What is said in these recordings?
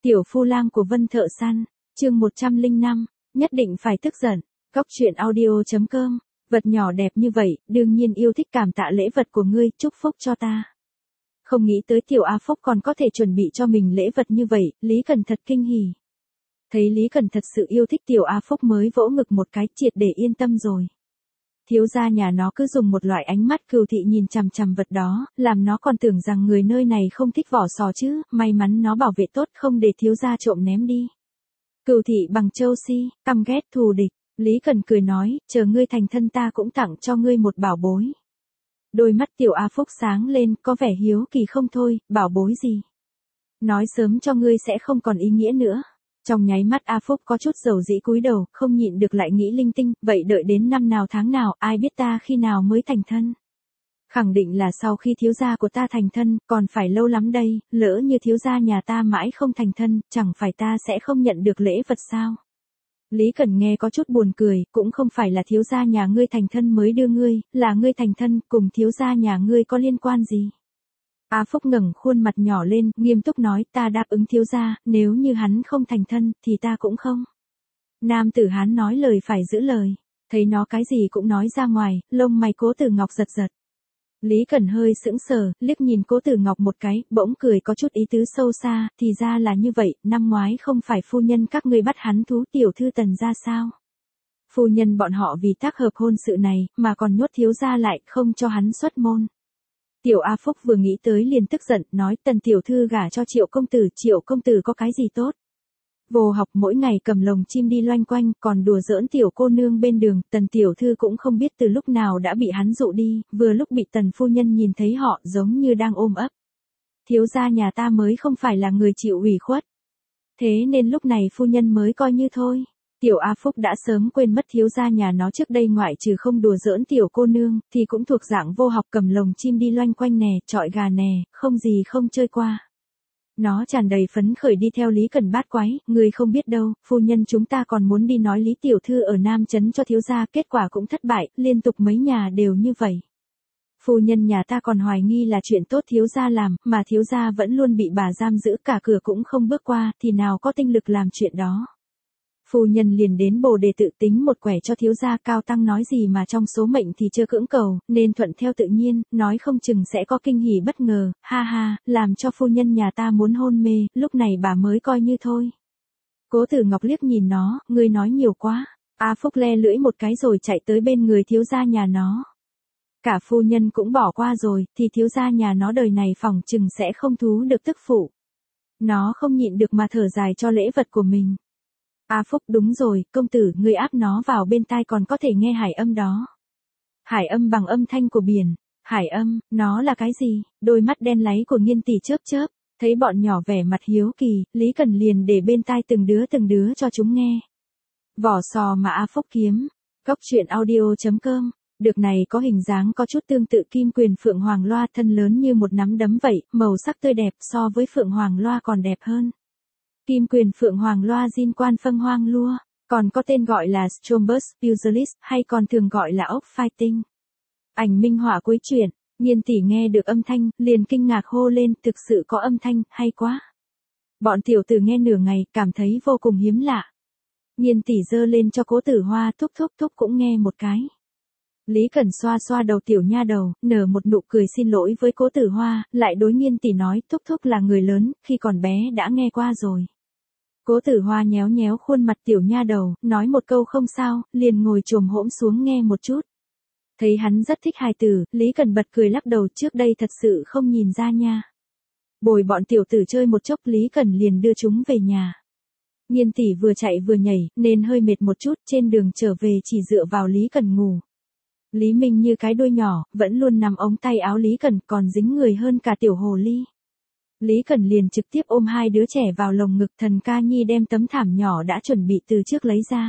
Tiểu phu lang của Vân Thợ Săn, chương 105, nhất định phải tức giận. Góc truyện audio.com, vật nhỏ đẹp như vậy, đương nhiên yêu thích cảm tạ lễ vật của ngươi, chúc phúc cho ta. Không nghĩ tới tiểu A Phúc còn có thể chuẩn bị cho mình lễ vật như vậy, Lý Cần thật kinh hỉ. Thấy Lý Cần thật sự yêu thích tiểu A Phúc mới vỗ ngực một cái, triệt để yên tâm rồi. Thiếu gia nhà nó cứ dùng một loại ánh mắt cừu thị nhìn chằm chằm vật đó, làm nó còn tưởng rằng người nơi này không thích vỏ sò chứ, may mắn nó bảo vệ tốt không để thiếu gia trộm ném đi. Cừu thị bằng châu si, căm ghét thù địch, Lý Cần cười nói, chờ ngươi thành thân ta cũng tặng cho ngươi một bảo bối. Đôi mắt tiểu A Phúc sáng lên, có vẻ hiếu kỳ không thôi, bảo bối gì? Nói sớm cho ngươi sẽ không còn ý nghĩa nữa. Trong nháy mắt A Phúc có chút dầu dĩ cúi đầu, không nhịn được lại nghĩ linh tinh, vậy đợi đến năm nào tháng nào, ai biết ta khi nào mới thành thân. Khẳng định là sau khi thiếu gia của ta thành thân, còn phải lâu lắm đây, lỡ như thiếu gia nhà ta mãi không thành thân, chẳng phải ta sẽ không nhận được lễ vật sao. Lý Cần nghe có chút buồn cười, cũng không phải là thiếu gia nhà ngươi thành thân mới đưa ngươi, là ngươi thành thân, cùng thiếu gia nhà ngươi có liên quan gì. A Phúc ngẩng khuôn mặt nhỏ lên, nghiêm túc nói, ta đáp ứng thiếu gia, nếu như hắn không thành thân, thì ta cũng không. Nam tử Hán nói lời phải giữ lời, thấy nó cái gì cũng nói ra ngoài, lông mày Cố Tử Ngọc giật giật. Lý Cần hơi sững sờ, liếc nhìn Cố Tử Ngọc một cái, bỗng cười có chút ý tứ sâu xa, thì ra là như vậy, năm ngoái không phải phu nhân các ngươi bắt hắn thú tiểu thư Tần ra sao? Phu nhân bọn họ vì tác hợp hôn sự này, mà còn nhốt thiếu gia lại, không cho hắn xuất môn. Tiểu A Phúc vừa nghĩ tới liền tức giận, nói Tần tiểu thư gả cho Triệu công tử có cái gì tốt? Vô học mỗi ngày cầm lồng chim đi loanh quanh, còn đùa giỡn tiểu cô nương bên đường, Tần tiểu thư cũng không biết từ lúc nào đã bị hắn dụ đi, vừa lúc bị Tần phu nhân nhìn thấy họ giống như đang ôm ấp. Thiếu gia nhà ta mới không phải là người chịu ủy khuất. Thế nên lúc này phu nhân mới coi như thôi. Tiểu A Phúc đã sớm quên mất thiếu gia nhà nó trước đây ngoại trừ không đùa giỡn tiểu cô nương, thì cũng thuộc dạng vô học cầm lồng chim đi loanh quanh nè, chọi gà nè, không gì không chơi qua. Nó tràn đầy phấn khởi đi theo Lý Cần bát quái, người không biết đâu, phu nhân chúng ta còn muốn đi nói Lý tiểu thư ở Nam Trấn cho thiếu gia, kết quả cũng thất bại, liên tục mấy nhà đều như vậy. Phu nhân nhà ta còn hoài nghi là chuyện tốt thiếu gia làm, mà thiếu gia vẫn luôn bị bà giam giữ cả cửa cũng không bước qua, thì nào có tinh lực làm chuyện đó. Phu nhân liền đến Bồ Đề tự tính một quẻ cho thiếu gia, Cao Tăng nói gì mà trong số mệnh thì chưa cưỡng cầu, nên thuận theo tự nhiên, nói không chừng sẽ có kinh hỉ bất ngờ, ha ha, làm cho phu nhân nhà ta muốn hôn mê, lúc này bà mới coi như thôi. Cố Tử Ngọc liếc nhìn nó, ngươi nói nhiều quá. A Phúc le lưỡi một cái rồi chạy tới bên người thiếu gia nhà nó. Cả phu nhân cũng bỏ qua rồi, thì thiếu gia nhà nó đời này phỏng chừng sẽ không thú được tức phụ. Nó không nhịn được mà thở dài cho lễ vật của mình. A Phúc đúng rồi, công tử, ngươi áp nó vào bên tai còn có thể nghe hải âm đó. Hải âm bằng âm thanh của biển. Hải âm, nó là cái gì? Đôi mắt đen láy của Nghiên tỷ chớp chớp, thấy bọn nhỏ vẻ mặt hiếu kỳ, Lý Cần liền để bên tai từng đứa cho chúng nghe. Vỏ sò mà A Phúc kiếm. Góc truyện audio.com. Được này có hình dáng có chút tương tự kim quyền phượng hoàng loa, thân lớn như một nắm đấm vậy, màu sắc tươi đẹp, so với phượng hoàng loa còn đẹp hơn. Kim quyền phượng hoàng loa Jin quan phân hoang lua, còn có tên gọi là Strombus Pugilis, hay còn thường gọi là ốc fighting. Ảnh minh họa cuối truyện, Nghiên tỷ nghe được âm thanh, liền kinh ngạc hô lên, thực sự có âm thanh, hay quá. Bọn tiểu tử nghe nửa ngày, cảm thấy vô cùng hiếm lạ. Nghiên tỷ giơ lên cho Cố Tử Hoa, thúc cũng nghe một cái. Lý Cần xoa xoa đầu tiểu nha đầu, nở một nụ cười xin lỗi với Cố Tử Hoa, lại đối Nghiên tỷ nói, thúc là người lớn, khi còn bé đã nghe qua rồi. Cố Tử Hoa nhéo nhéo khuôn mặt tiểu nha đầu, nói một câu không sao, liền ngồi chồm hổm xuống nghe một chút. Thấy hắn rất thích hài tử, Lý Cần bật cười lắc đầu, trước đây thật sự không nhìn ra nha. Bồi bọn tiểu tử chơi một chốc, Lý Cần liền đưa chúng về nhà. Nghiên tỷ vừa chạy vừa nhảy, nên hơi mệt một chút, trên đường trở về chỉ dựa vào Lý Cần ngủ. Lý Minh như cái đuôi nhỏ, vẫn luôn nằm ống tay áo Lý Cần, còn dính người hơn cả tiểu hồ ly. Lý Cần liền trực tiếp ôm hai đứa trẻ vào lồng ngực, Thần Ca Nhi đem tấm thảm nhỏ đã chuẩn bị từ trước lấy ra.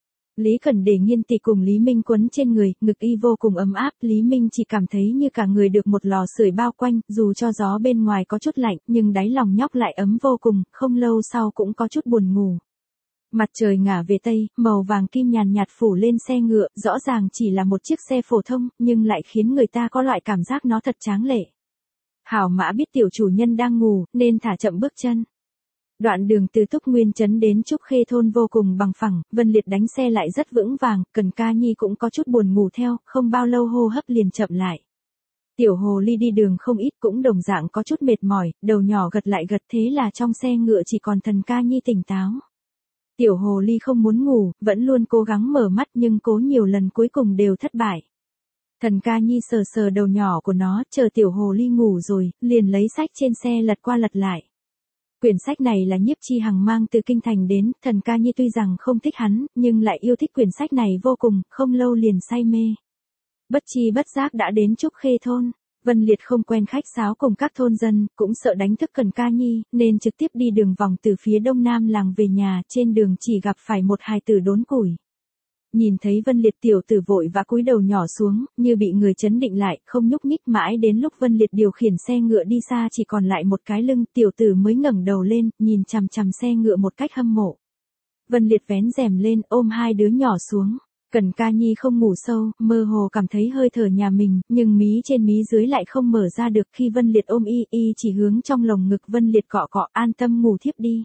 Lý Cần để Nghiên tỷ cùng Lý Minh quấn trên người, ngực y vô cùng ấm áp, Lý Minh chỉ cảm thấy như cả người được một lò sưởi bao quanh, dù cho gió bên ngoài có chút lạnh, nhưng đáy lòng nhóc lại ấm vô cùng, không lâu sau cũng có chút buồn ngủ. Mặt trời ngả về tây, màu vàng kim nhàn nhạt phủ lên xe ngựa, rõ ràng chỉ là một chiếc xe phổ thông, nhưng lại khiến người ta có loại cảm giác nó thật tráng lệ. Hảo Mã biết tiểu chủ nhân đang ngủ, nên thả chậm bước chân. Đoạn đường từ Túc Nguyên Trấn đến Trúc Khê thôn vô cùng bằng phẳng, Vân Liệt đánh xe lại rất vững vàng, Cần Ca Nhi cũng có chút buồn ngủ theo, không bao lâu hô hấp liền chậm lại. Tiểu hồ ly đi đường không ít cũng đồng dạng có chút mệt mỏi, đầu nhỏ gật lại gật, thế là trong xe ngựa chỉ còn Thần Ca Nhi tỉnh táo. Tiểu hồ ly không muốn ngủ, vẫn luôn cố gắng mở mắt nhưng cố nhiều lần cuối cùng đều thất bại. Thần Ca Nhi sờ sờ đầu nhỏ của nó, chờ tiểu hồ ly ngủ rồi, liền lấy sách trên xe lật qua lật lại. Quyển sách này là Nhiếp Chi Hằng mang từ kinh thành đến, Thần Ca Nhi tuy rằng không thích hắn, nhưng lại yêu thích quyển sách này vô cùng, không lâu liền say mê. Bất chi bất giác đã đến Trúc Khê thôn. Vân Liệt không quen khách sáo cùng các thôn dân, cũng sợ đánh thức Cần Ca Nhi, nên trực tiếp đi đường vòng từ phía đông nam làng về nhà, trên đường chỉ gặp phải một hài tử đốn củi. Nhìn thấy Vân Liệt, tiểu tử vội vã cúi đầu nhỏ xuống, như bị người chấn định lại, không nhúc nhích, mãi đến lúc Vân Liệt điều khiển xe ngựa đi xa chỉ còn lại một cái lưng, tiểu tử mới ngẩng đầu lên, nhìn chằm chằm xe ngựa một cách hâm mộ. Vân Liệt vén rèm lên, ôm hai đứa nhỏ xuống. Cần Ca Nhi không ngủ sâu, mơ hồ cảm thấy hơi thở nhà mình, nhưng mí trên mí dưới lại không mở ra được. Khi Vân Liệt ôm y chỉ hướng trong lồng ngực Vân Liệt cọ cọ, an tâm ngủ thiếp đi.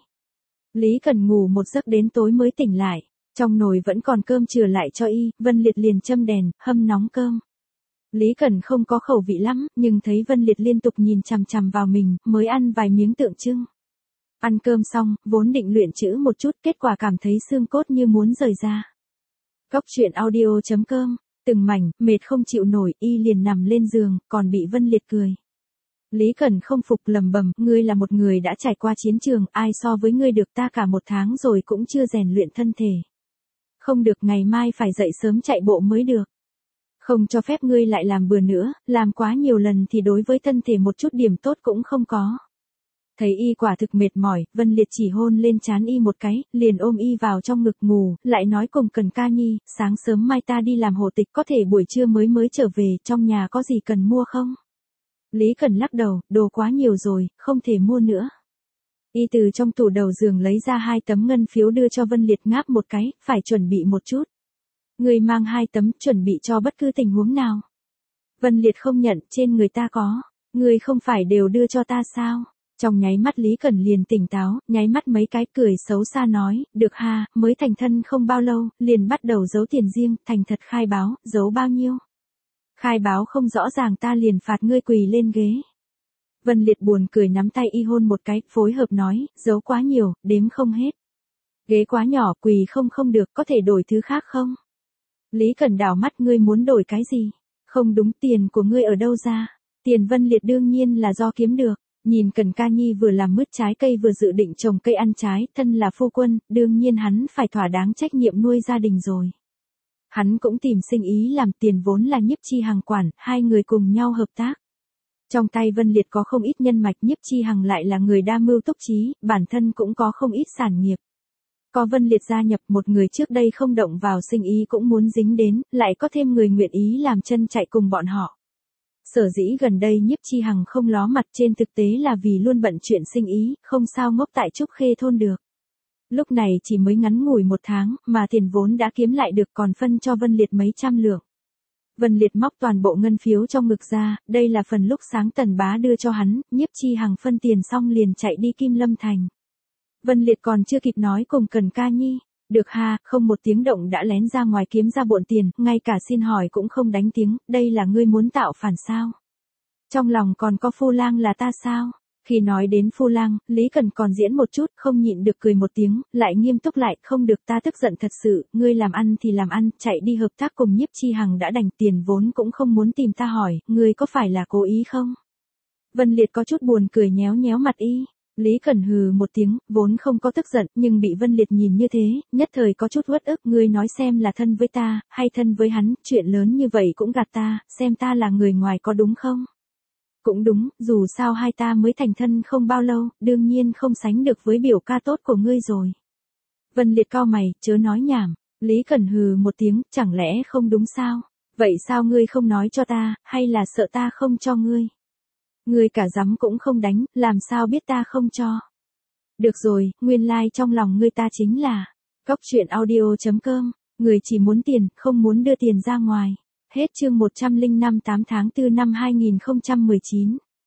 Lý Cần ngủ một giấc đến tối mới tỉnh lại. Trong nồi vẫn còn cơm chừa lại cho Vân Liệt liền châm đèn, hâm nóng cơm. Lý Cần không có khẩu vị lắm, nhưng thấy Vân Liệt liên tục nhìn chằm chằm vào mình, mới ăn vài miếng tượng trưng. Ăn cơm xong, vốn định luyện chữ một chút, kết quả cảm thấy xương cốt như muốn rời ra. Cóc truyện audio.com, từng mảnh, mệt không chịu nổi, liền nằm lên giường, còn bị Vân Liệt cười. Lý Cần không phục lầm bầm, ngươi là một người đã trải qua chiến trường, ai so với ngươi được, ta cả một tháng rồi cũng chưa rèn luyện thân thể. Không được, ngày mai phải dậy sớm chạy bộ mới được. Không cho phép ngươi lại làm bừa nữa, làm quá nhiều lần thì đối với thân thể một chút điểm tốt cũng không có. Thấy quả thực mệt mỏi, Vân Liệt chỉ hôn lên trán một cái, liền ôm vào trong ngực ngủ, lại nói cùng Cần Ca Nhi, sáng sớm mai ta đi làm hộ tịch, có thể buổi trưa mới trở về, trong nhà có gì cần mua không? Lý Cần lắc đầu, đồ quá nhiều rồi, không thể mua nữa. Từ trong tủ đầu giường lấy ra 2 tấm ngân phiếu đưa cho Vân Liệt, ngáp một cái, phải chuẩn bị một chút. Người mang 2 tấm, chuẩn bị cho bất cứ tình huống nào. Vân Liệt không nhận, trên người ta có, người không phải đều đưa cho ta sao? Trong nháy mắt Lý Cần liền tỉnh táo, nháy mắt mấy cái, cười xấu xa nói, được ha, mới thành thân không bao lâu, liền bắt đầu giấu tiền riêng, thành thật khai báo, giấu bao nhiêu? Khai báo không rõ ràng ta liền phạt ngươi quỳ lên ghế. Vân Liệt buồn cười nắm tay hôn một cái, phối hợp nói, giấu quá nhiều, đếm không hết. Ghế quá nhỏ, quỳ không được, có thể đổi thứ khác không? Lý Cần đảo mắt, ngươi muốn đổi cái gì? Không đúng, tiền của ngươi ở đâu ra? Tiền Vân Liệt đương nhiên là do kiếm được. Nhìn Cần Ca Nhi vừa làm mứt trái cây vừa dự định trồng cây ăn trái, thân là phu quân, đương nhiên hắn phải thỏa đáng trách nhiệm nuôi gia đình rồi. Hắn cũng tìm sinh ý làm, tiền vốn là Nhiếp Chi Hằng quản, hai người cùng nhau hợp tác. Trong tay Vân Liệt có không ít nhân mạch, Nhiếp Chi Hằng lại là người đa mưu túc trí, bản thân cũng có không ít sản nghiệp. Có Vân Liệt gia nhập, một người trước đây không động vào sinh ý cũng muốn dính đến, lại có thêm người nguyện ý làm chân chạy cùng bọn họ. Sở dĩ gần đây Nhiếp Chi Hằng không ló mặt, trên thực tế là vì luôn bận chuyện sinh ý, không sao ngốc tại Trúc Khê thôn được. Lúc này chỉ mới ngắn ngủi 1 tháng, mà tiền vốn đã kiếm lại được, còn phân cho Vân Liệt mấy trăm lượng. Vân Liệt móc toàn bộ ngân phiếu trong ngực ra, đây là phần lúc sáng Tần Bá đưa cho hắn, Nhiếp Chi Hằng phân tiền xong liền chạy đi Kim Lâm Thành. Vân Liệt còn chưa kịp nói cùng Cần Ca Nhi, được ha, không một tiếng động đã lén ra ngoài kiếm ra bộn tiền, ngay cả xin hỏi cũng không đánh tiếng, đây là ngươi muốn tạo phản sao? Trong lòng còn có Phu Lang là ta sao? Khi nói đến Phu Lang, Lý Cần còn diễn một chút, không nhịn được cười một tiếng, lại nghiêm túc lại, không được, ta tức giận thật sự, ngươi làm ăn thì làm ăn, chạy đi hợp tác cùng Nhiếp Chi Hằng đã đành, tiền vốn cũng không muốn tìm ta hỏi, ngươi có phải là cố ý không? Vân Liệt có chút buồn cười nhéo nhéo mặt Lý Cần hừ một tiếng, vốn không có tức giận, nhưng bị Vân Liệt nhìn như thế, nhất thời có chút uất ức, ngươi nói xem là thân với ta, hay thân với hắn, chuyện lớn như vậy cũng gạt ta, xem ta là người ngoài có đúng không? Cũng đúng, dù sao hai ta mới thành thân không bao lâu, đương nhiên không sánh được với biểu ca tốt của ngươi rồi. Vân Liệt cau mày, chớ nói nhảm, Lý Cần hừ một tiếng, chẳng lẽ không đúng sao? Vậy sao ngươi không nói cho ta, hay là sợ ta không cho ngươi? Ngươi cả dám cũng không đánh, làm sao biết ta không cho? Được rồi, nguyên lai trong lòng ngươi ta chính là Cóc truyện audio.com, người chỉ muốn tiền, không muốn đưa tiền ra ngoài. Hết chương 105 8 tháng 4 năm 2019.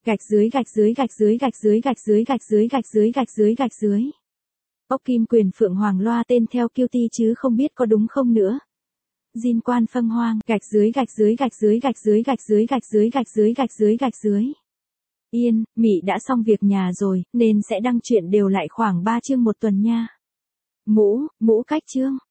Gạch dưới gạch dưới gạch dưới gạch dưới gạch dưới gạch dưới gạch dưới gạch dưới gạch dưới. Ốc Kim Quyền Phượng Hoàng loa tên theo QT chứ không biết có đúng không nữa. Jin Quan Phâng Hoang, gạch dưới gạch dưới gạch dưới gạch dưới gạch dưới gạch dưới gạch dưới gạch dưới gạch dưới. Yên, Mị đã xong việc nhà rồi, nên sẽ đăng chuyện đều lại khoảng 3 chương một tuần nha. Mũ cách chương.